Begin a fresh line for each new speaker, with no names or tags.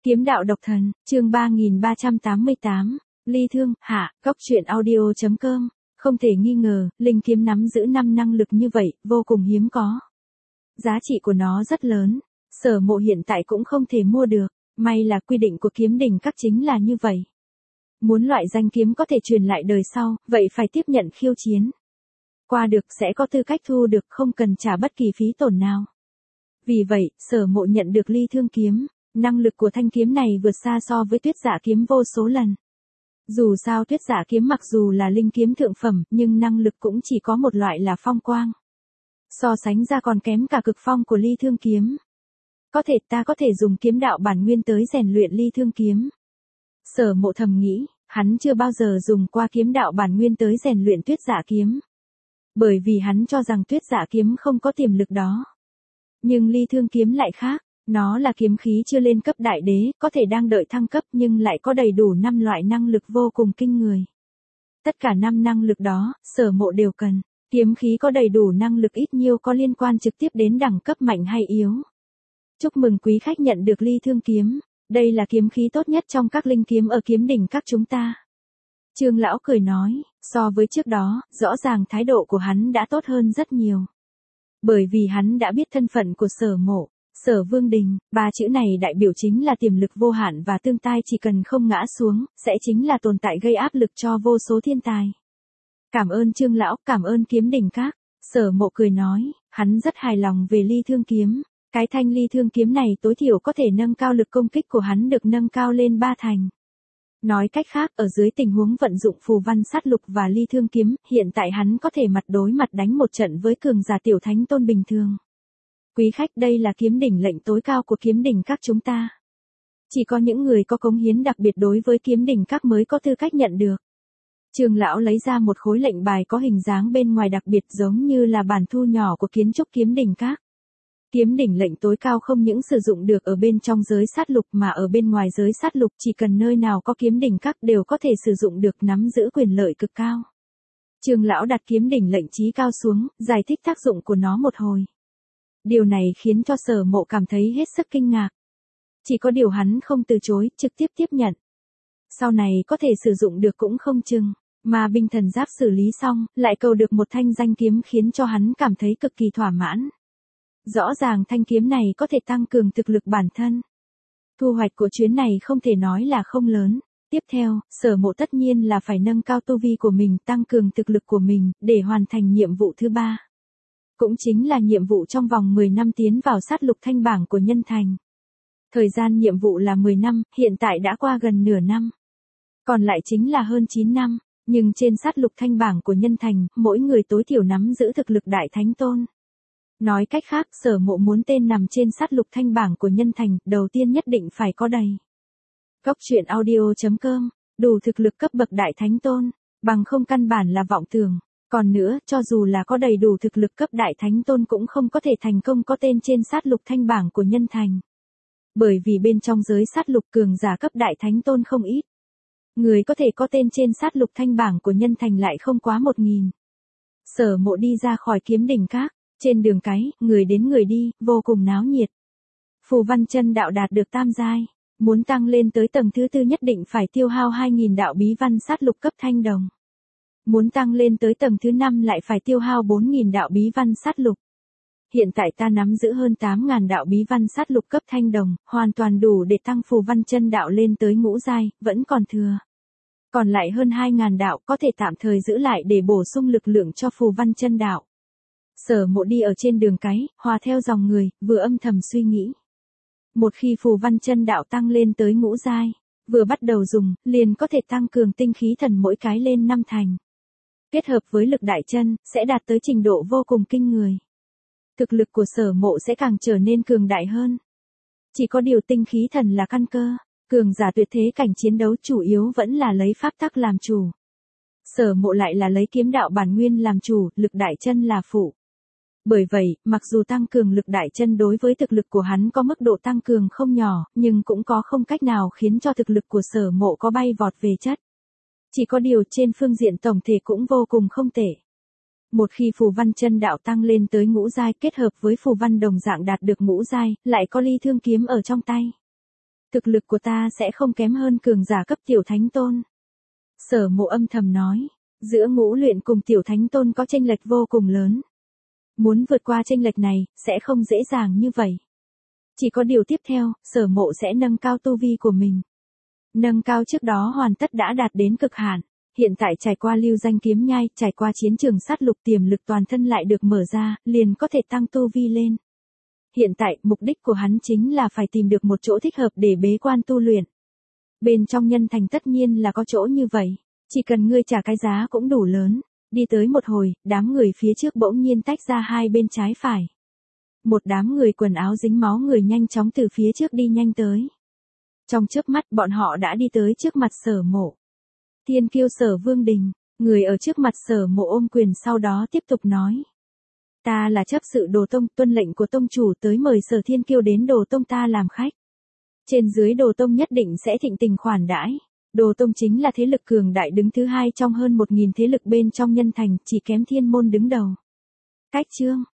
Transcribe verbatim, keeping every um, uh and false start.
Kiếm đạo độc thần, chương ba nghìn ba trăm tám mươi tám, ly thương, hạ, góc truyện audio chấm com, không thể nghi ngờ, linh kiếm nắm giữ năm năng lực như vậy, vô cùng hiếm có. Giá trị của nó rất lớn, Sở Mộ hiện tại cũng không thể mua được, may là quy định của kiếm đỉnh các chính là như vậy. Muốn loại danh kiếm có thể truyền lại đời sau, vậy phải tiếp nhận khiêu chiến. Qua được sẽ có tư cách thu được, không cần trả bất kỳ phí tổn nào. Vì vậy, Sở Mộ nhận được ly thương kiếm. Năng lực của thanh kiếm này vượt xa so với tuyết dạ kiếm vô số lần. Dù sao tuyết dạ kiếm mặc dù là linh kiếm thượng phẩm, nhưng năng lực cũng chỉ có một loại là phong quang. So sánh ra còn kém cả cực phong của ly thương kiếm. Có thể ta có thể dùng kiếm đạo bản nguyên tới rèn luyện ly thương kiếm. Sở Mộ thầm nghĩ, hắn chưa bao giờ dùng qua kiếm đạo bản nguyên tới rèn luyện tuyết dạ kiếm. Bởi vì hắn cho rằng tuyết dạ kiếm không có tiềm lực đó. Nhưng ly thương kiếm lại khác. Nó là kiếm khí chưa lên cấp đại đế, có thể đang đợi thăng cấp nhưng lại có đầy đủ năm loại năng lực vô cùng kinh người. Tất cả năm năng lực đó, Sở Mộ đều cần. Kiếm khí có đầy đủ năng lực ít nhiều có liên quan trực tiếp đến đẳng cấp mạnh hay yếu. Chúc mừng quý khách nhận được ly thương kiếm. Đây là kiếm khí tốt nhất trong các linh kiếm ở kiếm đỉnh các chúng ta. Trương lão cười nói, so với trước đó, rõ ràng thái độ của hắn đã tốt hơn rất nhiều. Bởi vì hắn đã biết thân phận của Sở Mộ. Sở Vương Đình, ba chữ này đại biểu chính là tiềm lực vô hạn và tương tai chỉ cần không ngã xuống, sẽ chính là tồn tại gây áp lực cho vô số thiên tài. Cảm ơn Trương lão, cảm ơn kiếm đỉnh các. Sở Mộ cười nói, hắn rất hài lòng về ly thương kiếm. Cái thanh ly thương kiếm này tối thiểu có thể nâng cao lực công kích của hắn được nâng cao lên ba thành. Nói cách khác, ở dưới tình huống vận dụng phù văn sát lục và ly thương kiếm, hiện tại hắn có thể mặt đối mặt đánh một trận với cường giả tiểu thánh tôn bình thường. Quý khách, đây là kiếm đỉnh lệnh tối cao của kiếm đỉnh các chúng ta. Chỉ có những người có cống hiến đặc biệt đối với kiếm đỉnh các mới có tư cách nhận được. Trương lão lấy ra một khối lệnh bài có hình dáng bên ngoài đặc biệt giống như là bản thu nhỏ của kiến trúc kiếm đỉnh các. Kiếm đỉnh lệnh tối cao không những sử dụng được ở bên trong giới sát lục mà ở bên ngoài giới sát lục chỉ cần nơi nào có kiếm đỉnh các đều có thể sử dụng được, nắm giữ quyền lợi cực cao. Trương lão đặt kiếm đỉnh lệnh chí cao xuống, giải thích tác dụng của nó một hồi. Điều này khiến cho Sở Mộ cảm thấy hết sức kinh ngạc. Chỉ có điều hắn không từ chối, trực tiếp tiếp nhận. Sau này có thể sử dụng được cũng không chừng, mà binh thần giáp xử lý xong, lại cầu được một thanh danh kiếm khiến cho hắn cảm thấy cực kỳ thỏa mãn. Rõ ràng thanh kiếm này có thể tăng cường thực lực bản thân. Thu hoạch của chuyến này không thể nói là không lớn. Tiếp theo, Sở Mộ tất nhiên là phải nâng cao tu vi của mình, tăng cường thực lực của mình, để hoàn thành nhiệm vụ thứ ba. Cũng chính là nhiệm vụ trong vòng mười năm tiến vào sát lục thanh bảng của nhân thành. Thời gian nhiệm vụ là mười năm, hiện tại đã qua gần nửa năm. Còn lại chính là hơn chín năm, nhưng trên sát lục thanh bảng của nhân thành, mỗi người tối thiểu nắm giữ thực lực đại thánh tôn. Nói cách khác, Sở Mộ muốn tên nằm trên sát lục thanh bảng của nhân thành, đầu tiên nhất định phải có đầy. Góc truyện audio chấm com, đủ thực lực cấp bậc đại thánh tôn, bằng không căn bản là vọng tưởng. Còn nữa, cho dù là có đầy đủ thực lực cấp đại thánh tôn cũng không có thể thành công có tên trên sát lục thanh bảng của nhân thành. Bởi vì bên trong giới sát lục cường giả cấp đại thánh tôn không ít. Người có thể có tên trên sát lục thanh bảng của nhân thành lại không quá một nghìn. Sở Mộ đi ra khỏi kiếm đỉnh các, trên đường cái, người đến người đi, vô cùng náo nhiệt. Phù Văn Chân đạo đạt được tam giai, muốn tăng lên tới tầng thứ tư nhất định phải tiêu hao hai nghìn đạo bí văn sát lục cấp thanh đồng. Muốn tăng lên tới tầng thứ năm lại phải tiêu hao bốn nghìn đạo bí văn sát lục. Hiện tại ta nắm giữ hơn tám nghìn đạo bí văn sát lục cấp thanh đồng, hoàn toàn đủ để tăng Phù Văn Chân đạo lên tới ngũ giai, vẫn còn thừa. Còn lại hơn hai nghìn đạo có thể tạm thời giữ lại để bổ sung lực lượng cho Phù Văn Chân đạo. Sở Mộ đi ở trên đường cái, hòa theo dòng người, vừa âm thầm suy nghĩ. Một khi Phù Văn Chân đạo tăng lên tới ngũ giai, vừa bắt đầu dùng, liền có thể tăng cường tinh khí thần mỗi cái lên năm thành. Kết hợp với lực đại chân, sẽ đạt tới trình độ vô cùng kinh người. Thực lực của Sở Mộ sẽ càng trở nên cường đại hơn. Chỉ có điều tinh khí thần là căn cơ, cường giả tuyệt thế cảnh chiến đấu chủ yếu vẫn là lấy pháp tắc làm chủ. Sở Mộ lại là lấy kiếm đạo bản nguyên làm chủ, lực đại chân là phụ. Bởi vậy, mặc dù tăng cường lực đại chân đối với thực lực của hắn có mức độ tăng cường không nhỏ, nhưng cũng có không cách nào khiến cho thực lực của Sở Mộ có bay vọt về chất. Chỉ có điều trên phương diện tổng thể cũng vô cùng không tệ. Một khi Phù Văn Chân đạo tăng lên tới ngũ giai kết hợp với Phù Văn đồng dạng đạt được ngũ giai, lại có ly thương kiếm ở trong tay. Thực lực của ta sẽ không kém hơn cường giả cấp tiểu thánh tôn. Sở Mộ âm thầm nói, giữa ngũ luyện cùng tiểu thánh tôn có chênh lệch vô cùng lớn. Muốn vượt qua chênh lệch này, sẽ không dễ dàng như vậy. Chỉ có điều tiếp theo, Sở Mộ sẽ nâng cao tu vi của mình. Nâng cao trước đó hoàn tất đã đạt đến cực hạn. Hiện tại trải qua lưu danh kiếm nhai, trải qua chiến trường sát lục, tiềm lực toàn thân lại được mở ra, liền có thể tăng tu vi lên. Hiện tại, mục đích của hắn chính là phải tìm được một chỗ thích hợp để bế quan tu luyện. Bên trong nhân thành tất nhiên là có chỗ như vậy. Chỉ cần ngươi trả cái giá cũng đủ lớn. Đi tới một hồi, đám người phía trước bỗng nhiên tách ra hai bên trái phải. Một đám người quần áo dính máu người nhanh chóng từ phía trước đi nhanh tới. Trong chớp mắt bọn họ đã đi tới trước mặt Sở Mộ. Thiên kiêu Sở Vương Đình, người ở trước mặt Sở Mộ ôm quyền sau đó tiếp tục nói. Ta là chấp sự Đồ Tông, tuân lệnh của tông chủ tới mời Sở Thiên Kiêu đến Đồ Tông ta làm khách. Trên dưới Đồ Tông nhất định sẽ thịnh tình khoản đãi. Đồ Tông chính là thế lực cường đại đứng thứ hai trong hơn một nghìn thế lực bên trong nhân thành, chỉ kém Thiên Môn đứng đầu. Cách chương